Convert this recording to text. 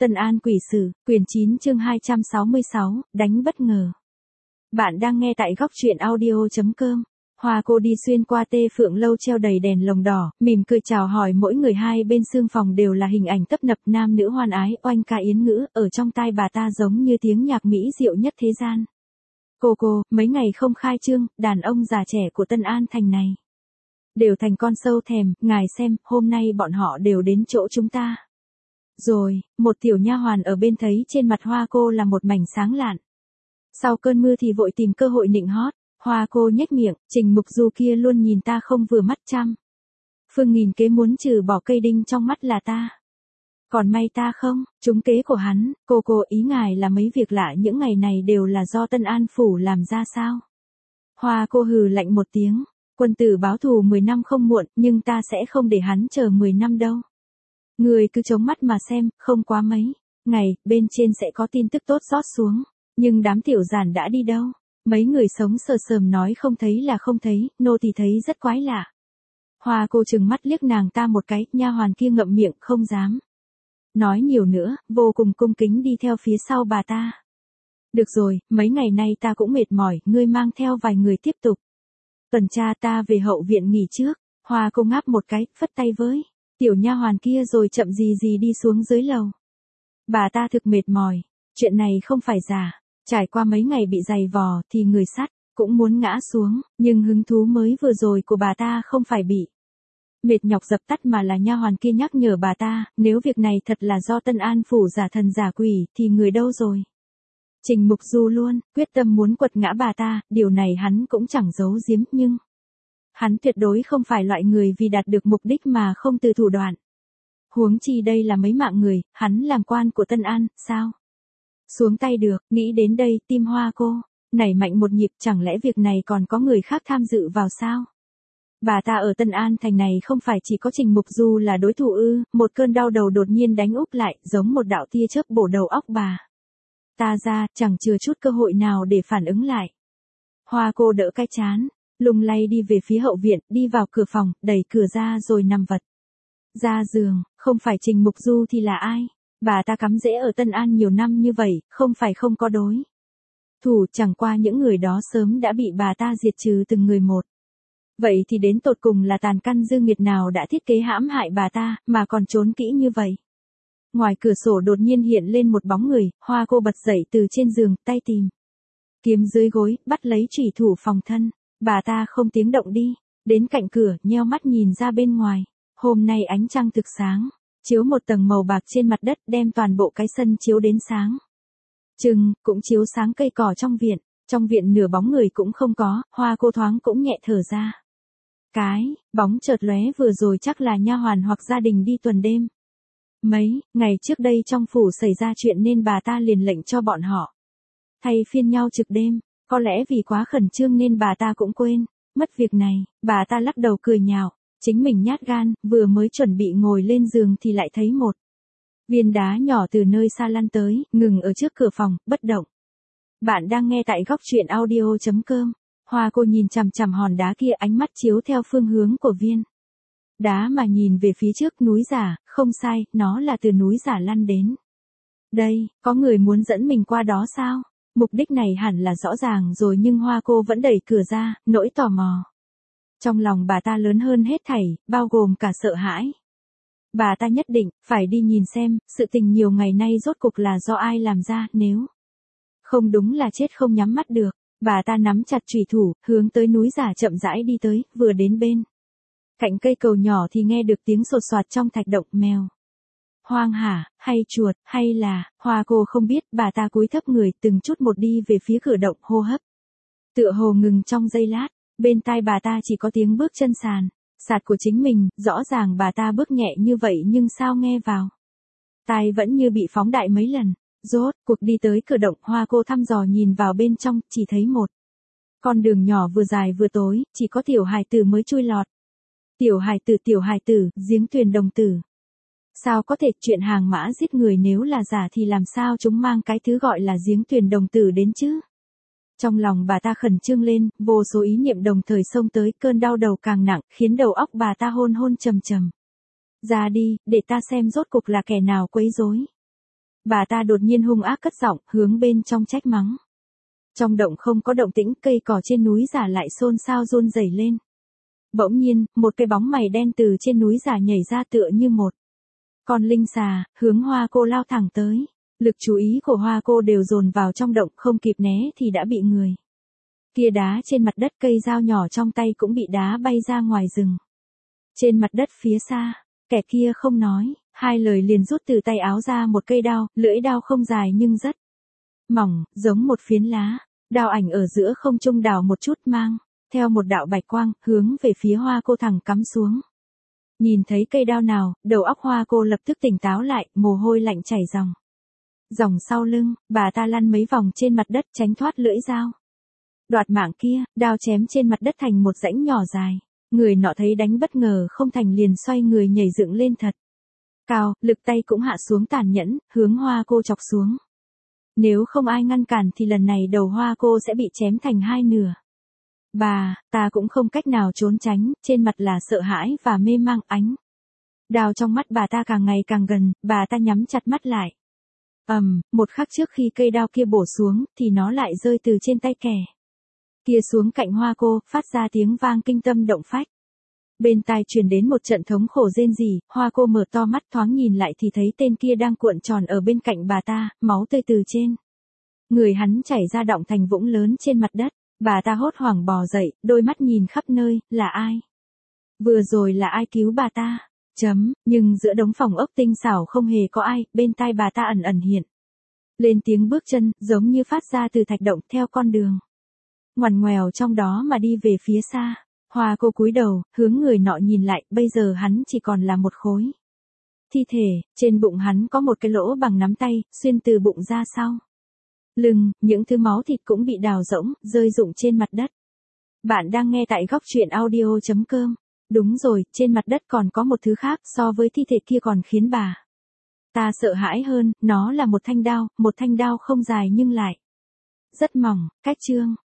Tân An Quỷ Sử, quyển 9 chương 266, đánh bất ngờ. Bạn đang nghe tại góc truyện audio.com. Hoa cô đi xuyên qua Tê Phượng lâu treo đầy đèn lồng đỏ, mỉm cười chào hỏi mỗi người, hai bên xương phòng đều là hình ảnh tấp nập nam nữ hoan ái, oanh ca yến ngữ, ở trong tai bà ta giống như tiếng nhạc mỹ diệu nhất thế gian. Cô, mấy ngày không khai trương, đàn ông già trẻ của Tân An thành này đều thành con sâu thèm, ngài xem, hôm nay bọn họ đều đến chỗ chúng ta. Rồi, một tiểu nha hoàn ở bên thấy trên mặt Hoa cô là một mảnh sáng lạn. Sau cơn mưa thì vội tìm cơ hội nịnh hót. Hoa cô nhếch miệng, Trình Mục Du kia luôn nhìn ta không vừa mắt chăng? Phương nghìn kế muốn trừ bỏ cây đinh trong mắt là ta. Còn may ta không, trúng kế của hắn. Cô ý ngài là mấy việc lạ những ngày này đều là do Tân An phủ làm ra sao? Hoa cô hừ lạnh một tiếng, quân tử báo thù 10 năm không muộn, nhưng ta sẽ không để hắn chờ 10 năm đâu. Người cứ chống mắt mà xem, không quá mấy ngày, bên trên sẽ có tin tức tốt rót xuống. Nhưng đám tiểu giản đã đi đâu? Mấy người sống sờ sờm nói không thấy là không thấy, nô thì thấy rất quái lạ. Hoa cô trừng mắt liếc nàng ta một cái, nha hoàn kia ngậm miệng không dám nói nhiều nữa, vô cùng cung kính đi theo phía sau bà ta. Được rồi, mấy ngày nay ta cũng mệt mỏi, ngươi mang theo vài người tiếp tục tuần tra, ta về hậu viện nghỉ trước. Hoa cô ngáp một cái, phất tay với tiểu nha hoàn kia rồi chậm gì đi xuống dưới lầu. Bà ta thực mệt mỏi, chuyện này không phải giả. Trải qua mấy ngày bị giày vò thì người sắt cũng muốn ngã xuống, nhưng hứng thú mới vừa rồi của bà ta không phải bị mệt nhọc dập tắt mà là nha hoàn kia nhắc nhở bà ta, nếu việc này thật là do Tân An phủ giả thần giả quỷ thì người đâu rồi? Trình Mục Du luôn quyết tâm muốn quật ngã bà ta, điều này hắn cũng chẳng giấu giếm, nhưng hắn tuyệt đối không phải loại người vì đạt được mục đích mà không từ thủ đoạn. Huống chi đây là mấy mạng người, hắn làm quan của Tân An, sao xuống tay được? Nghĩ đến đây, tim Hoa cô nảy mạnh một nhịp, chẳng lẽ việc này còn có người khác tham dự vào sao? Bà ta ở Tân An thành này không phải chỉ có Trình Mục Du là đối thủ ư? Một cơn đau đầu đột nhiên đánh úp lại, giống một đạo tia chớp bổ đầu óc bà ta ra, chẳng chừa chút cơ hội nào để phản ứng lại. Hoa cô đỡ cái chán, lung lay đi về phía hậu viện, đi vào cửa phòng, đẩy cửa ra rồi nằm vật ra giường. Không phải Trình Mục Du thì là ai? Bà ta cắm rễ ở Tân An nhiều năm như vậy, không phải không có đối thủ, chẳng qua những người đó sớm đã bị bà ta diệt trừ từng người một. Vậy thì đến tột cùng là tàn căn dư nghiệt nào đã thiết kế hãm hại bà ta, mà còn trốn kỹ như vậy? Ngoài cửa sổ đột nhiên hiện lên một bóng người, Hoa cô bật dậy từ trên giường, tay tìm kiếm dưới gối, bắt lấy chủy thủ phòng thân. Bà ta không tiếng động đi đến cạnh cửa, nheo mắt nhìn ra bên ngoài. Hôm nay ánh trăng thực sáng, chiếu một tầng màu bạc trên mặt đất, đem toàn bộ cái sân chiếu đến sáng chừng, cũng chiếu sáng cây cỏ trong viện. Trong viện nửa bóng người cũng không có, Hoa cô thoáng cũng nhẹ thở ra. Cái bóng chợt lóe vừa rồi chắc là nha hoàn hoặc gia đình đi tuần đêm. Mấy ngày trước đây trong phủ xảy ra chuyện nên bà ta liền lệnh cho bọn họ thay phiên nhau trực đêm. Có lẽ vì quá khẩn trương nên bà ta cũng quên mất việc này. Bà ta lắc đầu cười nhạo, chính mình nhát gan, vừa mới chuẩn bị ngồi lên giường thì lại thấy một viên đá nhỏ từ nơi xa lăn tới, ngừng ở trước cửa phòng, bất động. Bạn đang nghe tại góc truyện audio.com. Hoa cô nhìn chằm chằm hòn đá kia, ánh mắt chiếu theo phương hướng của viên đá mà nhìn về phía trước. Núi giả, không sai, nó là từ núi giả lăn đến đây. Có người muốn dẫn mình qua đó sao? Mục đích này hẳn là rõ ràng rồi, nhưng Hoa cô vẫn đẩy cửa ra, nỗi tò mò trong lòng bà ta lớn hơn hết thảy, bao gồm cả sợ hãi. Bà ta nhất định phải đi nhìn xem, sự tình nhiều ngày nay rốt cục là do ai làm ra, nếu không đúng là chết không nhắm mắt được. Bà ta nắm chặt chủy thủ, hướng tới núi giả chậm rãi đi tới, vừa đến bên cạnh cây cầu nhỏ thì nghe được tiếng sột soạt trong thạch động. Mèo hoang hả, hay chuột, hay là... Hoa cô không biết. Bà ta cúi thấp người từng chút một đi về phía cửa động, hô hấp tựa hồ ngừng trong giây lát. Bên tai bà ta chỉ có tiếng bước chân sàn sạt của chính mình. Rõ ràng bà ta bước nhẹ như vậy nhưng sao nghe vào tai vẫn như bị phóng đại mấy lần. Rốt cuộc đi tới cửa động, Hoa cô thăm dò nhìn vào bên trong, chỉ thấy một con đường nhỏ vừa dài vừa tối, chỉ có tiểu hài tử mới chui lọt. Tiểu hài tử, giếng tuyền đồng tử. Sao có thể? Chuyện hàng mã giết người nếu là giả thì làm sao chúng mang cái thứ gọi là giếng tuyền đồng tử đến chứ? Trong lòng bà ta khẩn trương lên, vô số ý niệm đồng thời xông tới, cơn đau đầu càng nặng, khiến đầu óc bà ta hôn trầm trầm. Ra đi, để ta xem rốt cục là kẻ nào quấy rối Bà ta đột nhiên hung ác cất giọng, hướng bên trong trách mắng. Trong động không có động tĩnh, cây cỏ trên núi giả lại xôn xao run rẩy lên. Bỗng nhiên, một cái bóng mày đen từ trên núi giả nhảy ra tựa như một con linh xà, hướng Hoa Cô lao thẳng tới. Lực chú ý của Hoa Cô đều dồn vào trong động, không kịp né thì đã bị người kia đá trên mặt đất, cây dao nhỏ trong tay cũng bị đá bay ra ngoài rừng. Trên mặt đất phía xa, kẻ kia không nói, hai lời liền rút từ tay áo ra một cây đao, lưỡi đao không dài nhưng rất mỏng, giống một phiến lá. Đao ảnh ở giữa không trung đảo một chút, mang theo một đạo bạch quang, hướng về phía Hoa Cô thẳng cắm xuống. Nhìn thấy cây đao nào, đầu óc Hoa Cô lập tức tỉnh táo lại, mồ hôi lạnh chảy ròng. Dòng sau lưng, bà ta lăn mấy vòng trên mặt đất tránh thoát lưỡi dao. Đoạt mạng kia, đao chém trên mặt đất thành một rãnh nhỏ dài. Người nọ thấy đánh bất ngờ không thành liền xoay người nhảy dựng lên thật cao, lực tay cũng hạ xuống tàn nhẫn, hướng Hoa Cô chọc xuống. Nếu không ai ngăn cản thì lần này đầu Hoa Cô sẽ bị chém thành hai nửa. Ta cũng không cách nào trốn tránh, trên mặt là sợ hãi và mê mang, ánh đao trong mắt bà ta càng ngày càng gần, bà ta nhắm chặt mắt lại. Một khắc trước khi cây đao kia bổ xuống, thì nó lại rơi từ trên tay kẻ kia xuống cạnh Hoa Cô, phát ra tiếng vang kinh tâm động phách. Bên tai truyền đến một trận thống khổ rên rỉ, Hoa Cô mở to mắt thoáng nhìn lại thì thấy tên kia đang cuộn tròn ở bên cạnh bà ta, máu tươi từ trên người hắn chảy ra đọng thành vũng lớn trên mặt đất. Bà ta hốt hoảng bò dậy, đôi mắt nhìn khắp nơi, là ai? Vừa rồi là ai cứu bà ta? Nhưng giữa đống phòng ốc tinh xảo không hề có ai, bên tai bà ta ẩn ẩn hiện lên tiếng bước chân, giống như phát ra từ thạch động, theo con đường ngoằn ngoèo trong đó mà đi về phía xa. Hoa Cô cúi đầu, hướng người nọ nhìn lại, bây giờ hắn chỉ còn là một khối thi thể, trên bụng hắn có một cái lỗ bằng nắm tay, xuyên từ bụng ra sau lưng, những thứ máu thịt cũng bị đào rỗng, rơi rụng trên mặt đất. Bạn đang nghe tại góc truyện audio.com. Đúng rồi, trên mặt đất còn có một thứ khác, so với thi thể kia còn khiến bà ta sợ hãi hơn, nó là một thanh đao không dài nhưng lại rất mỏng. Cách chương